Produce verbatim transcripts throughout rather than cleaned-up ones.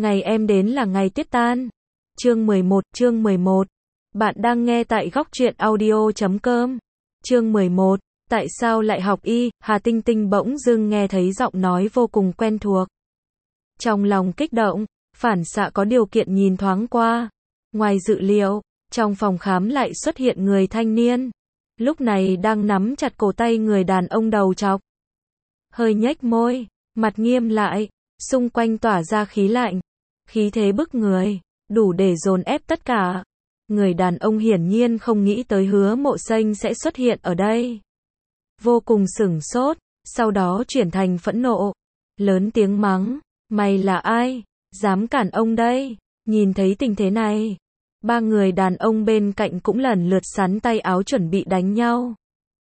Ngày em đến là ngày tuyết tan. Chương mười một, chương mười một. Bạn đang nghe tại góc truyện audio chấm com. Chương mười một. Tại sao lại học y? Hà Tinh Tinh bỗng dưng nghe thấy giọng nói vô cùng quen thuộc. Trong lòng kích động, phản xạ có điều kiện nhìn thoáng qua. Ngoài dự liệu, trong phòng khám lại xuất hiện người thanh niên. Lúc này đang nắm chặt cổ tay người đàn ông đầu trọc. Hơi nhếch môi, mặt nghiêm lại, xung quanh tỏa ra khí lạnh. Khí thế bức người, đủ để dồn ép tất cả. Người đàn ông hiển nhiên không nghĩ tới Hứa Mộ Xanh sẽ xuất hiện ở đây. Vô cùng sửng sốt, sau đó chuyển thành phẫn nộ. Lớn tiếng mắng, mày là ai? Dám cản ông đây? Nhìn thấy tình thế này, ba người đàn ông bên cạnh cũng lần lượt sắn tay áo chuẩn bị đánh nhau.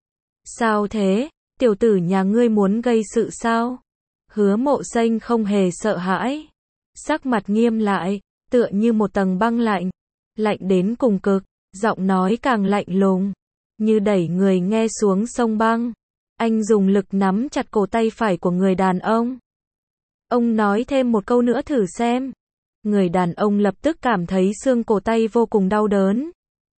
Sao thế? Tiểu tử nhà ngươi muốn gây sự sao? Hứa Mộ Xanh không hề sợ hãi. Sắc mặt nghiêm lại, tựa như một tầng băng lạnh. Lạnh đến cùng cực, giọng nói càng lạnh lùng. Như đẩy người nghe xuống sông băng. Anh dùng lực nắm chặt cổ tay phải của người đàn ông. Ông nói thêm một câu nữa thử xem. Người đàn ông lập tức cảm thấy xương cổ tay vô cùng đau đớn.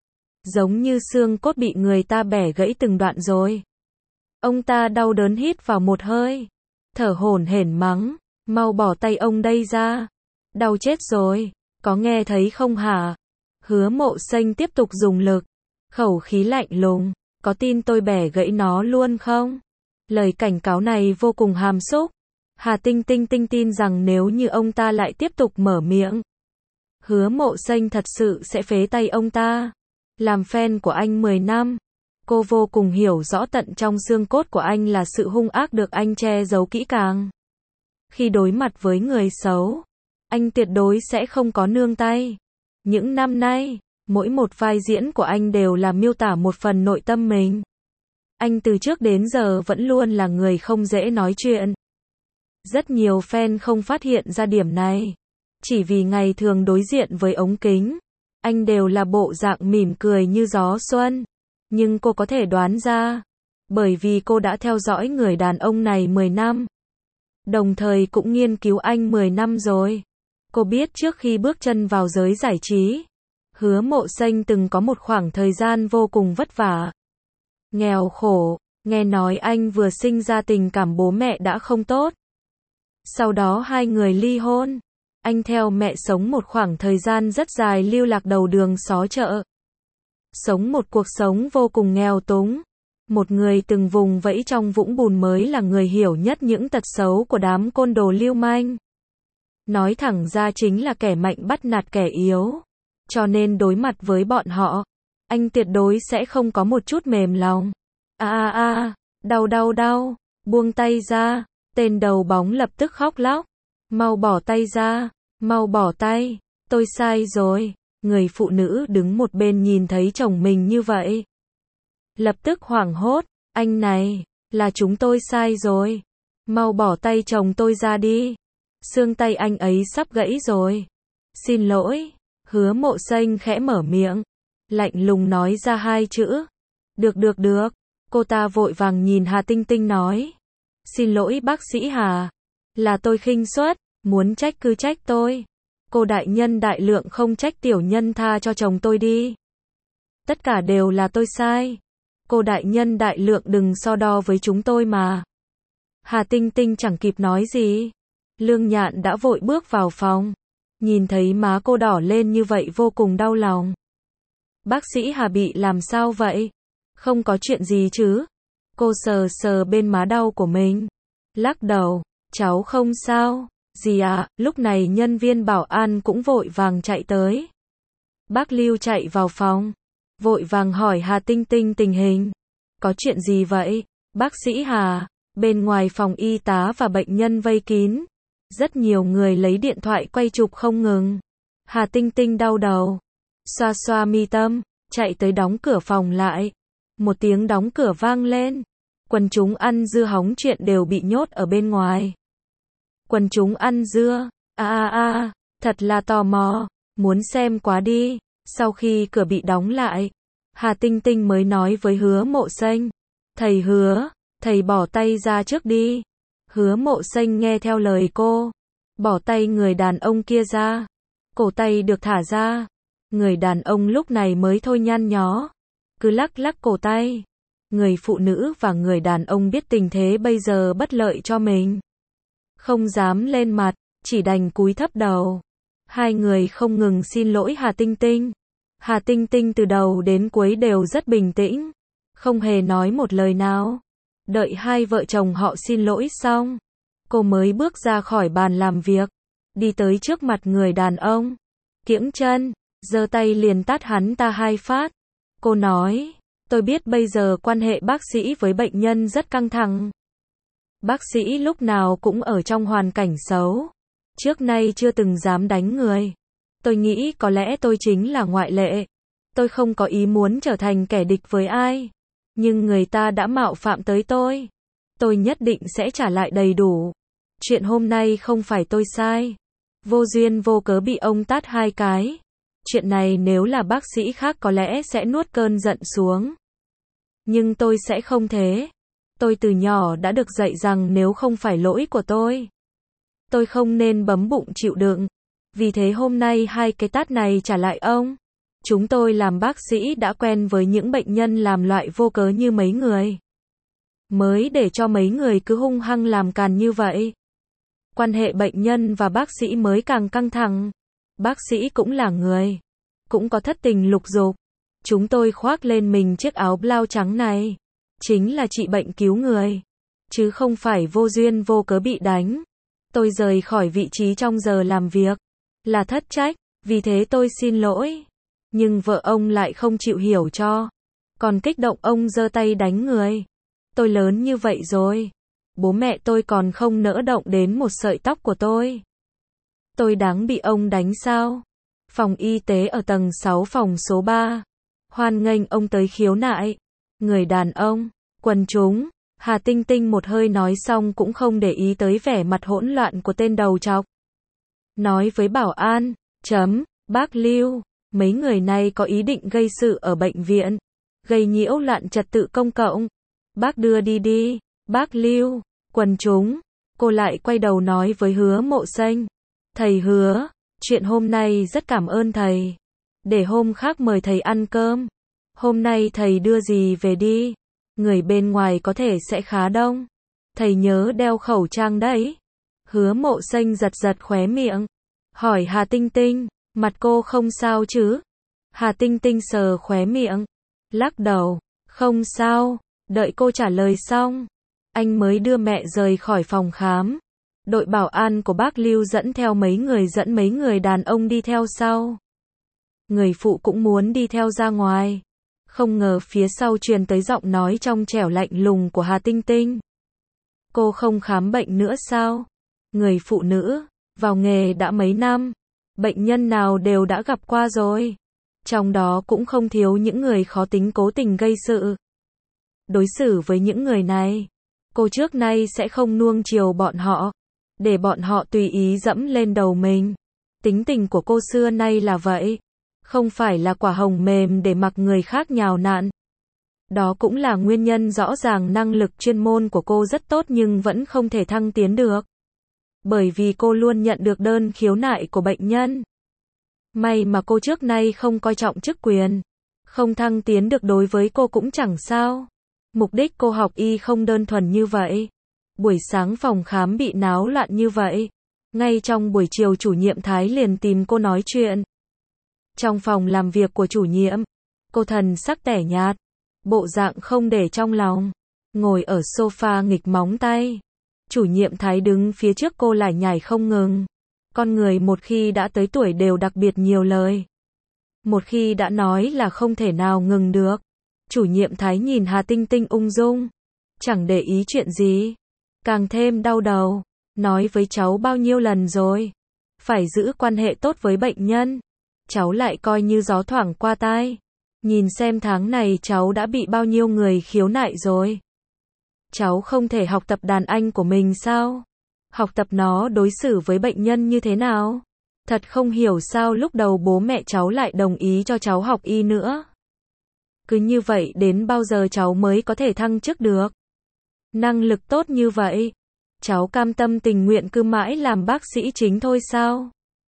Giống như xương cốt bị người ta bẻ gãy từng đoạn rồi. Ông ta đau đớn hít vào một hơi. Thở hổn hển mắng, mau bỏ tay ông đây ra. Đau chết rồi, có nghe thấy không hả? Hứa Mộ Xanh tiếp tục dùng lực. Khẩu khí lạnh lùng, có tin tôi bẻ gãy nó luôn không? Lời cảnh cáo này vô cùng hàm xúc. Hà Tinh Tinh Tinh tin rằng nếu như ông ta lại tiếp tục mở miệng, Hứa Mộ Xanh thật sự sẽ phế tay ông ta. Làm fan của anh mười năm, cô vô cùng hiểu rõ tận trong xương cốt của anh là sự hung ác được anh che giấu kỹ càng. Khi đối mặt với người xấu, anh tuyệt đối sẽ không có nương tay. Những năm nay, mỗi một vai diễn của anh đều là miêu tả một phần nội tâm mình. Anh từ trước đến giờ vẫn luôn là người không dễ nói chuyện. Rất nhiều fan không phát hiện ra điểm này. Chỉ vì ngày thường đối diện với ống kính, anh đều là bộ dạng mỉm cười như gió xuân. Nhưng cô có thể đoán ra, bởi vì cô đã theo dõi người đàn ông này mười năm. Đồng thời cũng nghiên cứu anh mười năm rồi. Cô biết trước khi bước chân vào giới giải trí, Hứa Mộ Xanh từng có một khoảng thời gian vô cùng vất vả. Nghèo khổ, nghe nói anh vừa sinh ra tình cảm bố mẹ đã không tốt. Sau đó hai người ly hôn. Anh theo mẹ sống một khoảng thời gian rất dài lưu lạc đầu đường xó chợ. Sống một cuộc sống vô cùng nghèo túng. Một người từng vùng vẫy trong vũng bùn mới là người hiểu nhất những tật xấu của đám côn đồ lưu manh. Nói thẳng ra chính là kẻ mạnh bắt nạt kẻ yếu. Cho nên đối mặt với bọn họ, anh tuyệt đối sẽ không có một chút mềm lòng. A a a, đau đau đau, buông tay ra. Tên đầu bóng lập tức khóc lóc. Mau bỏ tay ra, mau bỏ tay, tôi sai rồi. Người phụ nữ đứng một bên nhìn thấy chồng mình như vậy, lập tức hoảng hốt, anh này, là chúng tôi sai rồi. Mau bỏ tay chồng tôi ra đi. Xương tay anh ấy sắp gãy rồi. Xin lỗi. Hứa Mộ Xanh khẽ mở miệng, lạnh lùng nói ra hai chữ. Được được được. Cô ta vội vàng nhìn Hà Tinh Tinh nói. Xin lỗi bác sĩ Hà. Là tôi khinh suất, muốn trách cứ trách tôi. Cô đại nhân đại lượng không trách tiểu nhân tha cho chồng tôi đi. Tất cả đều là tôi sai. Cô đại nhân đại lượng đừng so đo với chúng tôi mà. Hà Tinh Tinh chẳng kịp nói gì. Lương Nhạn đã vội bước vào phòng. Nhìn thấy má cô đỏ lên như vậy vô cùng đau lòng. Bác sĩ Hà bị làm sao vậy? Không có chuyện gì chứ? Cô sờ sờ bên má đau của mình. Lắc đầu, cháu không sao. Gì à? Lúc này nhân viên bảo an cũng vội vàng chạy tới. Bác Lưu chạy vào phòng, vội vàng hỏi Hà Tinh Tinh tình hình. Có chuyện gì vậy? Bác sĩ Hà, bên ngoài phòng y tá và bệnh nhân vây kín. Rất nhiều người lấy điện thoại quay chụp không ngừng. Hà Tinh Tinh đau đầu, xoa xoa mi tâm, chạy tới đóng cửa phòng lại. Một tiếng đóng cửa vang lên. Quần chúng ăn dưa hóng chuyện đều bị nhốt ở bên ngoài. Quần chúng ăn dưa, a a a, thật là tò mò, muốn xem quá đi. Sau khi cửa bị đóng lại, Hà Tinh Tinh mới nói với Hứa Mộ Xanh. Thầy Hứa, thầy bỏ tay ra trước đi. Hứa Mộ Xanh nghe theo lời cô. bỏ tay người đàn ông kia ra. Cổ tay được thả ra. Người đàn ông lúc này mới thôi nhăn nhó. Cứ lắc lắc cổ tay. Người phụ nữ và người đàn ông biết tình thế bây giờ bất lợi cho mình. Không dám lên mặt, chỉ đành cúi thấp đầu. Hai người không ngừng xin lỗi Hà Tinh Tinh. Hà Tinh Tinh từ đầu đến cuối đều rất bình tĩnh. Không hề nói một lời nào. Đợi hai vợ chồng họ xin lỗi xong. Cô mới bước ra khỏi bàn làm việc. Đi tới trước mặt người đàn ông. Kiễng chân, giơ tay liền tát hắn ta hai phát. Cô nói, tôi biết bây giờ quan hệ bác sĩ với bệnh nhân rất căng thẳng. Bác sĩ lúc nào cũng ở trong hoàn cảnh xấu. Trước nay chưa từng dám đánh người. Tôi nghĩ có lẽ tôi chính là ngoại lệ. Tôi không có ý muốn trở thành kẻ địch với ai. Nhưng người ta đã mạo phạm tới tôi. Tôi nhất định sẽ trả lại đầy đủ. Chuyện hôm nay không phải tôi sai. Vô duyên vô cớ bị ông tát hai cái. Chuyện này nếu là bác sĩ khác có lẽ sẽ nuốt cơn giận xuống. Nhưng tôi sẽ không thế. Tôi từ nhỏ đã được dạy rằng nếu không phải lỗi của tôi, tôi không nên bấm bụng chịu đựng. Vì thế hôm nay hai cái tát này trả lại ông. Chúng tôi làm bác sĩ đã quen với những bệnh nhân làm loại vô cớ như mấy người. Mới để cho mấy người cứ hung hăng làm càn như vậy. Quan hệ bệnh nhân và bác sĩ mới càng căng thẳng. Bác sĩ cũng là người. Cũng có thất tình lục dục. Chúng tôi khoác lên mình chiếc áo blau trắng này. Chính là trị bệnh cứu người. Chứ không phải vô duyên vô cớ bị đánh. Tôi rời khỏi vị trí trong giờ làm việc. Là thất trách. Vì thế tôi xin lỗi. Nhưng vợ ông lại không chịu hiểu cho. Còn kích động ông giơ tay đánh người. Tôi lớn như vậy rồi. Bố mẹ tôi còn không nỡ động đến một sợi tóc của tôi. Tôi đáng bị ông đánh sao? Phòng y tế ở tầng sáu phòng số ba. Hoan nghênh ông tới khiếu nại. Người đàn ông, quần chúng, Hà Tinh Tinh một hơi nói xong cũng không để ý tới vẻ mặt hỗn loạn của tên đầu trọc. Nói với bảo an, chấm, bác Lưu, mấy người này có ý định gây sự ở bệnh viện, gây nhiễu loạn trật tự công cộng. Bác đưa đi đi, bác Lưu, quần chúng. Cô lại quay đầu nói với Hứa Mộ Xanh. Thầy Hứa, chuyện hôm nay rất cảm ơn thầy. Để hôm khác mời thầy ăn cơm. Hôm nay thầy đưa gì về đi. Người bên ngoài có thể sẽ khá đông. Thầy nhớ đeo khẩu trang đấy. Hứa Mộ Xanh giật giật khóe miệng. Hỏi Hà Tinh Tinh, mặt cô không sao chứ? Hà Tinh Tinh sờ khóe miệng. Lắc đầu, không sao. Đợi cô trả lời xong, anh mới đưa mẹ rời khỏi phòng khám. Đội bảo an của bác Lưu dẫn theo mấy người dẫn mấy người đàn ông đi theo sau. Người phụ cũng muốn đi theo ra ngoài. Không ngờ phía sau truyền tới giọng nói trong trẻo lạnh lùng của Hà Tinh Tinh. Cô không khám bệnh nữa sao? Người phụ nữ, vào nghề đã mấy năm. Bệnh nhân nào đều đã gặp qua rồi. Trong đó cũng không thiếu những người khó tính cố tình gây sự. Đối xử với những người này, cô trước nay sẽ không nuông chiều bọn họ, để bọn họ tùy ý dẫm lên đầu mình. Tính tình của cô xưa nay là vậy, không phải là quả hồng mềm để mặc người khác nhào nặn. Đó cũng là nguyên nhân rõ ràng năng lực chuyên môn của cô rất tốt nhưng vẫn không thể thăng tiến được. Bởi vì cô luôn nhận được đơn khiếu nại của bệnh nhân. May mà cô trước nay không coi trọng chức quyền. Không thăng tiến được đối với cô cũng chẳng sao. Mục đích cô học y không đơn thuần như vậy. Buổi sáng phòng khám bị náo loạn như vậy. Ngay trong buổi chiều chủ nhiệm Thái liền tìm cô nói chuyện. Trong phòng làm việc của chủ nhiệm, cô thần sắc tẻ nhạt, bộ dạng không để trong lòng, ngồi ở sofa nghịch móng tay. Chủ nhiệm Thái đứng phía trước cô lải nhải không ngừng. Con người một khi đã tới tuổi đều đặc biệt nhiều lời. Một khi đã nói là không thể nào ngừng được. Chủ nhiệm Thái nhìn Hà Tinh Tinh ung dung, chẳng để ý chuyện gì, càng thêm đau đầu. Nói với cháu bao nhiêu lần rồi, phải giữ quan hệ tốt với bệnh nhân. Cháu lại coi như gió thoảng qua tai. Nhìn xem tháng này cháu đã bị bao nhiêu người khiếu nại rồi. Cháu không thể học tập đàn anh của mình sao? Học tập nó đối xử với bệnh nhân như thế nào? Thật không hiểu sao lúc đầu bố mẹ cháu lại đồng ý cho cháu học y nữa. Cứ như vậy đến bao giờ cháu mới có thể thăng chức được? Năng lực tốt như vậy, cháu cam tâm tình nguyện cứ mãi làm bác sĩ chính thôi sao?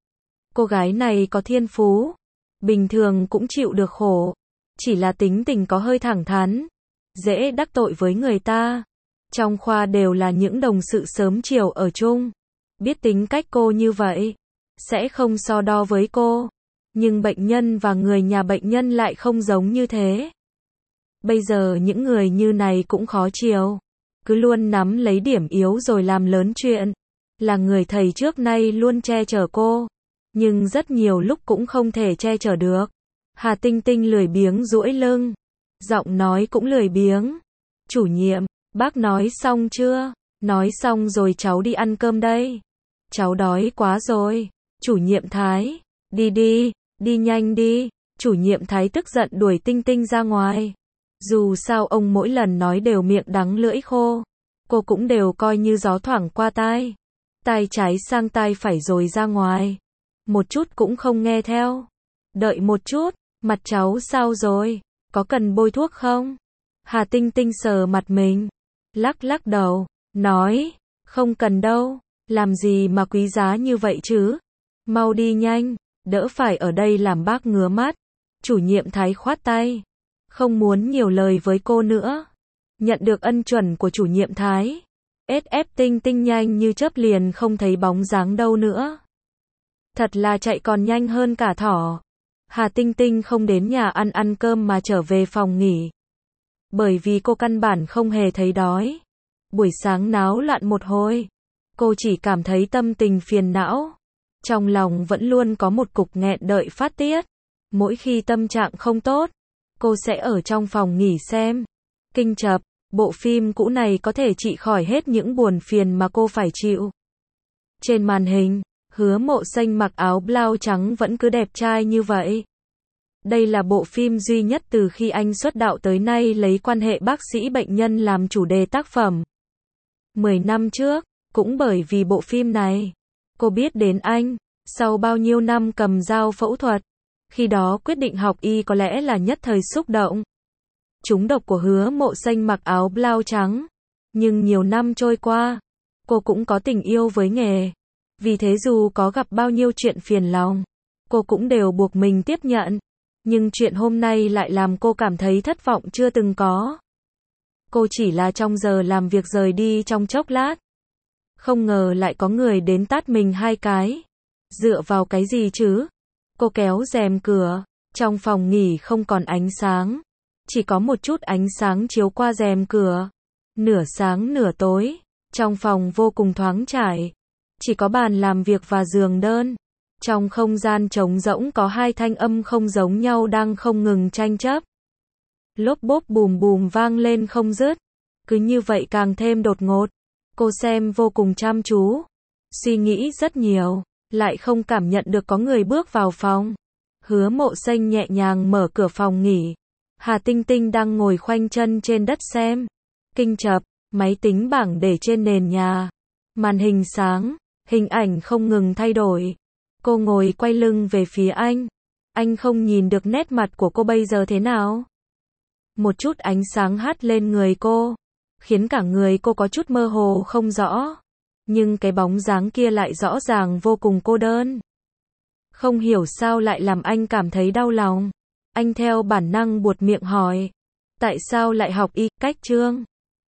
Cô gái này có thiên phú, bình thường cũng chịu được khổ, chỉ là tính tình có hơi thẳng thắn, dễ đắc tội với người ta. Trong khoa đều là những đồng sự sớm chiều ở chung, biết tính cách cô như vậy, sẽ không so đo với cô. Nhưng bệnh nhân và người nhà bệnh nhân lại không giống như thế. Bây giờ những người như này cũng khó chiều, cứ luôn nắm lấy điểm yếu rồi làm lớn chuyện. Là người thầy trước nay luôn che chở cô, nhưng rất nhiều lúc cũng không thể che chở được. Hà Tinh Tinh lười biếng duỗi lưng, giọng nói cũng lười biếng. Chủ nhiệm, bác nói xong chưa? Nói xong rồi cháu đi ăn cơm đây. Cháu đói quá rồi. Chủ nhiệm Thái, đi đi, đi nhanh đi. Chủ nhiệm Thái tức giận đuổi Tinh Tinh ra ngoài. Dù sao ông mỗi lần nói đều miệng đắng lưỡi khô, cô cũng đều coi như gió thoảng qua tai. Tai trái sang tai phải rồi ra ngoài. Một chút cũng không nghe theo. Đợi một chút, mặt cháu sao rồi? Có cần bôi thuốc không? Hà Tinh Tinh sờ mặt mình, lắc lắc đầu, nói, không cần đâu, làm gì mà quý giá như vậy chứ? Mau đi nhanh, đỡ phải ở đây làm bác ngứa mắt. Chủ nhiệm Thái khoát tay, không muốn nhiều lời với cô nữa. Nhận được ân chuẩn của chủ nhiệm Thái, ét ép Tinh Tinh nhanh như chớp liền không thấy bóng dáng đâu nữa. Thật là chạy còn nhanh hơn cả thỏ. Hà Tinh Tinh không đến nhà ăn ăn cơm mà trở về phòng nghỉ. Bởi vì cô căn bản không hề thấy đói. Buổi sáng náo loạn một hồi, cô chỉ cảm thấy tâm tình phiền não. Trong lòng vẫn luôn có một cục nghẹn đợi phát tiết. Mỗi khi tâm trạng không tốt, cô sẽ ở trong phòng nghỉ xem Kinh Chập. Bộ phim cũ này có thể trị khỏi hết những buồn phiền mà cô phải chịu. Trên màn hình, Hứa Mộ Xanh mặc áo blau trắng vẫn cứ đẹp trai như vậy. Đây là bộ phim duy nhất từ khi anh xuất đạo tới nay lấy quan hệ bác sĩ bệnh nhân làm chủ đề tác phẩm. Mười năm trước, cũng bởi vì bộ phim này, cô biết đến anh, sau bao nhiêu năm cầm dao phẫu thuật. Khi đó quyết định học y có lẽ là nhất thời xúc động. Trúng độc của Hứa Mộ Xanh mặc áo blau trắng. Nhưng nhiều năm trôi qua, cô cũng có tình yêu với nghề. Vì thế dù có gặp bao nhiêu chuyện phiền lòng, cô cũng đều buộc mình tiếp nhận. Nhưng chuyện hôm nay lại làm cô cảm thấy thất vọng chưa từng có. Cô chỉ là trong giờ làm việc rời đi trong chốc lát. Không ngờ lại có người đến tát mình hai cái. Dựa vào cái gì chứ? Cô kéo rèm cửa. Trong phòng nghỉ không còn ánh sáng. Chỉ có một chút ánh sáng chiếu qua rèm cửa. Nửa sáng nửa tối. Trong phòng vô cùng thoáng trải. Chỉ có bàn làm việc và giường đơn. Trong không gian trống rỗng có hai thanh âm không giống nhau đang không ngừng tranh chấp. Lốp bốp bùm bùm vang lên không dứt. Cứ như vậy càng thêm đột ngột. Cô xem vô cùng chăm chú. Suy nghĩ rất nhiều. Lại không cảm nhận được có người bước vào phòng. Hứa Mộ Xanh nhẹ nhàng mở cửa phòng nghỉ. Hà Tinh Tinh đang ngồi khoanh chân trên đất xem Kinh Chập. Máy tính bảng để trên nền nhà. Màn hình sáng. Hình ảnh không ngừng thay đổi. Cô ngồi quay lưng về phía anh. Anh không nhìn được nét mặt của cô bây giờ thế nào. Một chút ánh sáng hắt lên người cô, khiến cả người cô có chút mơ hồ không rõ. Nhưng cái bóng dáng kia lại rõ ràng vô cùng cô đơn. Không hiểu sao lại làm anh cảm thấy đau lòng. Anh theo bản năng buột miệng hỏi. Tại sao lại học y, Cách Trương?